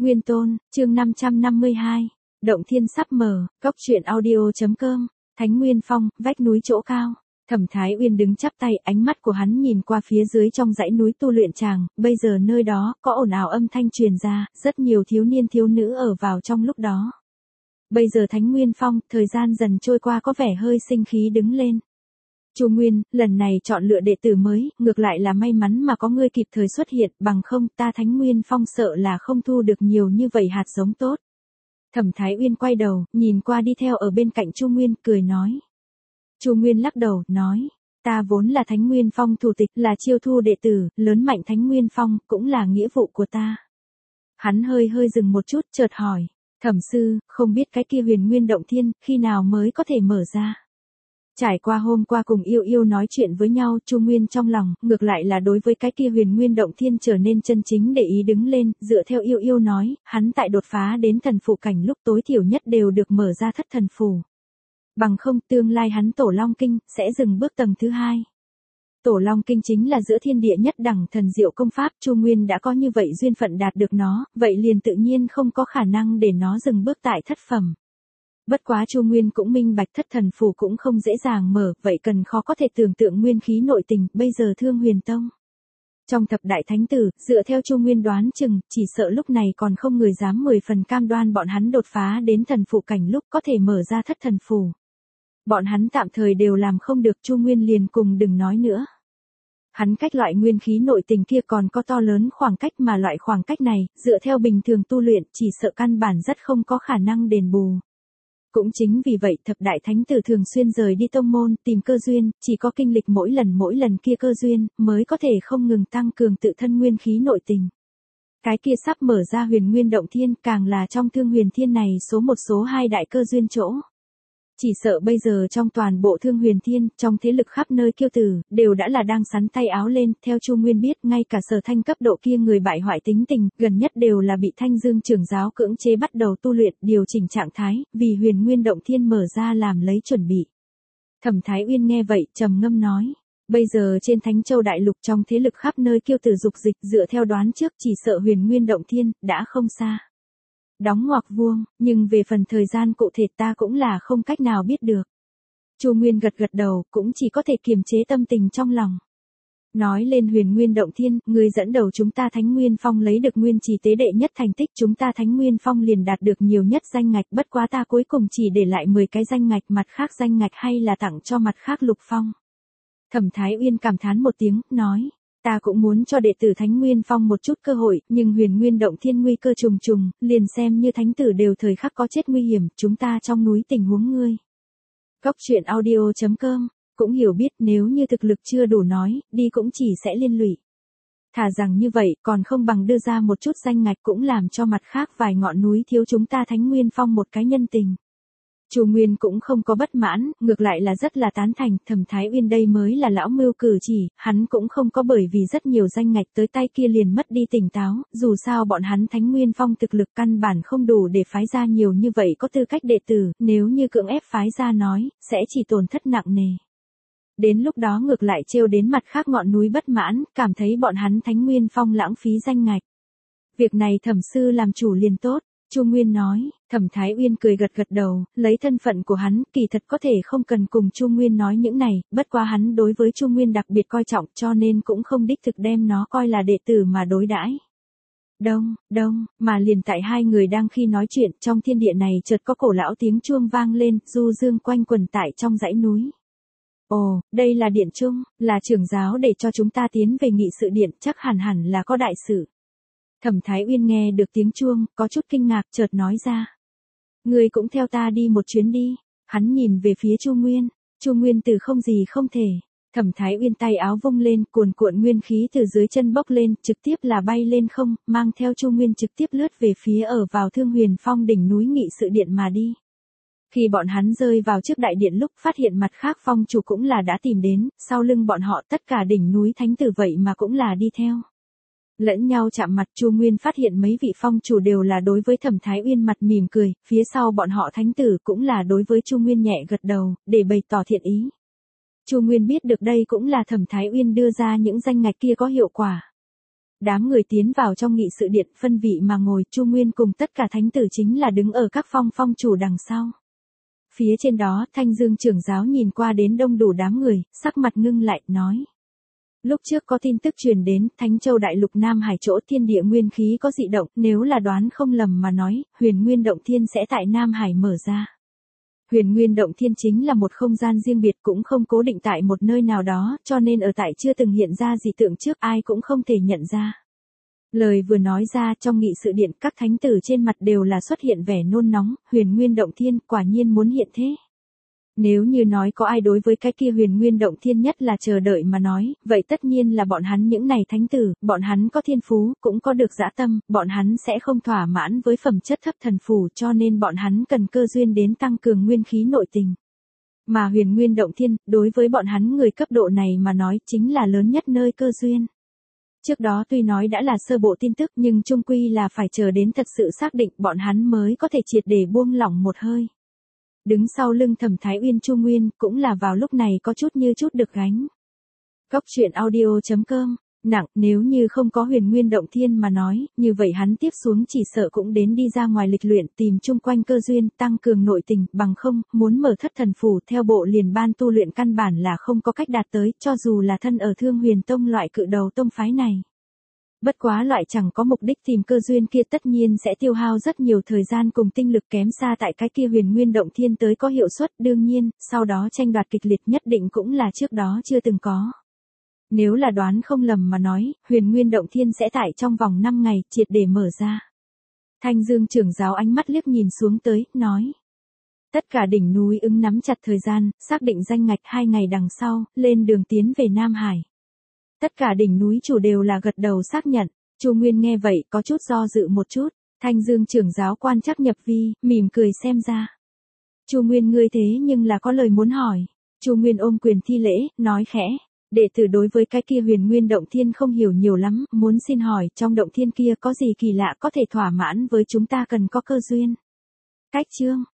Nguyên Tôn, chương 552. Động thiên sắp mở, góc truyện audio.com. Thánh Nguyên Phong, vách núi chỗ cao. Thẩm Thái Uyên đứng chắp tay, ánh mắt của hắn nhìn qua phía dưới trong dãy núi tu luyện tràng, bây giờ nơi đó có ồn ào âm thanh truyền ra, rất nhiều thiếu niên thiếu nữ ở vào trong lúc đó. Bây giờ Thánh Nguyên Phong, thời gian dần trôi qua có vẻ hơi sinh khí đứng lên. Chu Nguyên, lần này chọn lựa đệ tử mới, ngược lại là may mắn mà có ngươi kịp thời xuất hiện, bằng không ta Thánh Nguyên Phong sợ là không thu được nhiều như vậy hạt giống tốt. Thẩm Thái Uyên quay đầu, nhìn qua đi theo ở bên cạnh Chu Nguyên, cười nói. Chu Nguyên lắc đầu, nói, ta vốn là Thánh Nguyên Phong thủ tịch, là chiêu thu đệ tử, lớn mạnh Thánh Nguyên Phong, cũng là nghĩa vụ của ta. Hắn hơi dừng một chút, chợt hỏi, Thẩm sư, không biết cái kia Huyền Nguyên Động Thiên, khi nào mới có thể mở ra? Trải qua hôm qua cùng Yêu Yêu nói chuyện với nhau, Chu Nguyên trong lòng, ngược lại là đối với cái kia Huyền Nguyên Động Thiên trở nên chân chính để ý đứng lên, dựa theo Yêu Yêu nói, hắn tại đột phá đến thần phụ cảnh lúc tối thiểu nhất đều được mở ra thất thần phù. Bằng không tương lai hắn Tổ Long Kinh, sẽ dừng bước tầng thứ 2. Tổ Long Kinh chính là giữa thiên địa nhất đẳng thần diệu công pháp, Chu Nguyên đã có như vậy duyên phận đạt được nó, vậy liền tự nhiên không có khả năng để nó dừng bước tại thất phẩm. Bất quá Chu Nguyên cũng minh bạch thất thần phù cũng không dễ dàng mở, vậy cần khó có thể tưởng tượng nguyên khí nội tình, bây giờ Thương Huyền Tông. Trong thập đại thánh tử, dựa theo Chu Nguyên đoán chừng, chỉ sợ lúc này còn không người dám 10 phần cam đoan bọn hắn đột phá đến thần phụ cảnh lúc có thể mở ra thất thần phù. Bọn hắn tạm thời đều làm không được, Chu Nguyên liền cùng đừng nói nữa. Hắn cách loại nguyên khí nội tình kia còn có to lớn khoảng cách, mà loại khoảng cách này, dựa theo bình thường tu luyện, chỉ sợ căn bản rất không có khả năng đền bù. Cũng chính vì vậy thập đại thánh tử thường xuyên rời đi tông môn, tìm cơ duyên, chỉ có kinh lịch mỗi lần kia cơ duyên, mới có thể không ngừng tăng cường tự thân nguyên khí nội tình. Cái kia sắp mở ra Huyền Nguyên Động Thiên, càng là trong Thương Huyền Thiên này số 1 số 2 đại cơ duyên chỗ. Chỉ sợ bây giờ trong toàn bộ Thương Huyền Thiên, trong thế lực khắp nơi kiêu tử, đều đã là đang sắn tay áo lên, theo Chu Nguyên biết, ngay cả Sở Thanh cấp độ kia người bại hoại tính tình, gần nhất đều là bị Thanh Dương trưởng giáo cưỡng chế bắt đầu tu luyện, điều chỉnh trạng thái, vì Huyền Nguyên Động Thiên mở ra làm lấy chuẩn bị. Thẩm Thái Uyên nghe vậy, trầm ngâm nói, bây giờ trên Thánh Châu đại lục trong thế lực khắp nơi kiêu tử dục dịch, dựa theo đoán trước chỉ sợ Huyền Nguyên Động Thiên đã không xa. Đóng ngoặc vuông, nhưng về phần thời gian cụ thể ta cũng là không cách nào biết được. Chu Nguyên gật đầu, cũng chỉ có thể kiềm chế tâm tình trong lòng. Nói lên Huyền Nguyên Động Thiên, người dẫn đầu chúng ta Thánh Nguyên Phong lấy được nguyên trì tế đệ nhất thành tích, chúng ta Thánh Nguyên Phong liền đạt được nhiều nhất danh ngạch, bất quá ta cuối cùng chỉ để lại 10 cái danh ngạch, mặt khác danh ngạch hay là tặng cho mặt khác Lục Phong. Thẩm Thái Uyên cảm thán một tiếng, nói. Ta cũng muốn cho đệ tử Thánh Nguyên Phong một chút cơ hội, nhưng Huyền Nguyên Động Thiên nguy cơ trùng trùng, liền xem như thánh tử đều thời khắc có chết nguy hiểm, chúng ta trong núi tình huống ngươi. Góc truyện audio.com, cũng hiểu biết nếu như thực lực chưa đủ nói, đi cũng chỉ sẽ liên lụy. Thà rằng như vậy, còn không bằng đưa ra một chút danh ngạch cũng làm cho mặt khác vài ngọn núi thiếu chúng ta Thánh Nguyên Phong một cái nhân tình. Chu Nguyên cũng không có bất mãn, ngược lại là rất là tán thành, Thẩm Thái Uyên đây mới là lão mưu cử chỉ, hắn cũng không có bởi vì rất nhiều danh ngạch tới tay kia liền mất đi tỉnh táo, dù sao bọn hắn Thánh Nguyên Phong thực lực căn bản không đủ để phái ra nhiều như vậy có tư cách đệ tử, nếu như cưỡng ép phái ra nói, sẽ chỉ tổn thất nặng nề. Đến lúc đó ngược lại trêu đến mặt khác ngọn núi bất mãn, cảm thấy bọn hắn Thánh Nguyên Phong lãng phí danh ngạch. Việc này Thẩm sư làm chủ liền tốt. Chu Nguyên nói, Thẩm Thái Uyên cười gật đầu, lấy thân phận của hắn, kỳ thật có thể không cần cùng Chu Nguyên nói những này, bất quá hắn đối với Chu Nguyên đặc biệt coi trọng cho nên cũng không đích thực đem nó coi là đệ tử mà đối đãi. Đông, mà liền tại hai người đang khi nói chuyện, trong thiên địa này chợt có cổ lão tiếng chuông vang lên, du dương quanh quần tại trong dãy núi. Ồ, đây là điện chuông, là trưởng giáo để cho chúng ta tiến về nghị sự điện, chắc hẳn là có đại sự. Thẩm Thái Uyên nghe được tiếng chuông, có chút kinh ngạc, chợt nói ra. Ngươi cũng theo ta đi một chuyến đi. Hắn nhìn về phía Chu Nguyên. Chu Nguyên từ không gì không thể. Thẩm Thái Uyên tay áo vung lên, cuồn cuộn nguyên khí từ dưới chân bốc lên, trực tiếp là bay lên không, mang theo Chu Nguyên trực tiếp lướt về phía ở vào Thương Huyền Phong đỉnh núi nghị sự điện mà đi. Khi bọn hắn rơi vào trước đại điện lúc phát hiện mặt khác phong chủ cũng là đã tìm đến, sau lưng bọn họ tất cả đỉnh núi thánh tử vậy mà cũng là đi theo. Lẫn nhau chạm mặt, Chu Nguyên phát hiện mấy vị phong chủ đều là đối với Thẩm Thái Uyên mặt mỉm cười, phía sau bọn họ thánh tử cũng là đối với Chu Nguyên nhẹ gật đầu, để bày tỏ thiện ý. Chu Nguyên biết được đây cũng là Thẩm Thái Uyên đưa ra những danh ngạch kia có hiệu quả. Đám người tiến vào trong nghị sự điện phân vị mà ngồi, Chu Nguyên cùng tất cả thánh tử chính là đứng ở các phong chủ đằng sau. Phía trên đó, Thanh Dương trưởng giáo nhìn qua đến đông đủ đám người, sắc mặt ngưng lại, nói. Lúc trước có tin tức truyền đến, Thánh Châu Đại Lục Nam Hải chỗ thiên địa nguyên khí có dị động, nếu là đoán không lầm mà nói, Huyền Nguyên Động Thiên sẽ tại Nam Hải mở ra. Huyền Nguyên Động Thiên chính là một không gian riêng biệt cũng không cố định tại một nơi nào đó, cho nên ở tại chưa từng hiện ra dị tượng trước ai cũng không thể nhận ra. Lời vừa nói ra trong nghị sự điện các thánh tử trên mặt đều là xuất hiện vẻ nôn nóng, Huyền Nguyên Động Thiên quả nhiên muốn hiện thế. Nếu như nói có ai đối với cái kia Huyền Nguyên Động Thiên nhất là chờ đợi mà nói, vậy tất nhiên là bọn hắn những này thánh tử, bọn hắn có thiên phú, cũng có được dã tâm, bọn hắn sẽ không thỏa mãn với phẩm chất thấp thần phù cho nên bọn hắn cần cơ duyên đến tăng cường nguyên khí nội tình. Mà Huyền Nguyên Động Thiên, đối với bọn hắn người cấp độ này mà nói chính là lớn nhất nơi cơ duyên. Trước đó tuy nói đã là sơ bộ tin tức nhưng chung quy là phải chờ đến thật sự xác định bọn hắn mới có thể triệt để buông lỏng một hơi. Đứng sau lưng Thẩm Thái Uyên Chu Nguyên cũng là vào lúc này có chút như chút được gánh. Góc truyện audio.com, nặng nếu như không có Huyền Nguyên Động Thiên mà nói, như vậy hắn tiếp xuống chỉ sợ cũng đến đi ra ngoài lịch luyện tìm chung quanh cơ duyên tăng cường nội tình, bằng không, muốn mở thất thần phù theo bộ liền ban tu luyện căn bản là không có cách đạt tới, cho dù là thân ở Thương Huyền Tông loại cự đầu tông phái này. Bất quá loại chẳng có mục đích tìm cơ duyên kia tất nhiên sẽ tiêu hao rất nhiều thời gian cùng tinh lực kém xa tại cái kia Huyền Nguyên Động Thiên tới có hiệu suất, đương nhiên, sau đó tranh đoạt kịch liệt nhất định cũng là trước đó chưa từng có. Nếu là đoán không lầm mà nói, Huyền Nguyên Động Thiên sẽ tại trong vòng 5 ngày triệt để mở ra. Thanh Dương trưởng giáo ánh mắt liếc nhìn xuống tới, nói. Tất cả đỉnh núi ứng nắm chặt thời gian, xác định danh ngạch 2 ngày đằng sau, lên đường tiến về Nam Hải. Tất cả đỉnh núi chủ đều là gật đầu xác nhận, Chu Nguyên nghe vậy có chút do dự một chút, Thanh Dương trưởng giáo quan chắc nhập vi, mỉm cười xem ra. Chu Nguyên ngươi thế nhưng là có lời muốn hỏi, Chu Nguyên ôm quyền thi lễ, nói khẽ, đệ tử đối với cái kia Huyền Nguyên Động Thiên không hiểu nhiều lắm, muốn xin hỏi trong động thiên kia có gì kỳ lạ có thể thỏa mãn với chúng ta cần có cơ duyên. Cách chương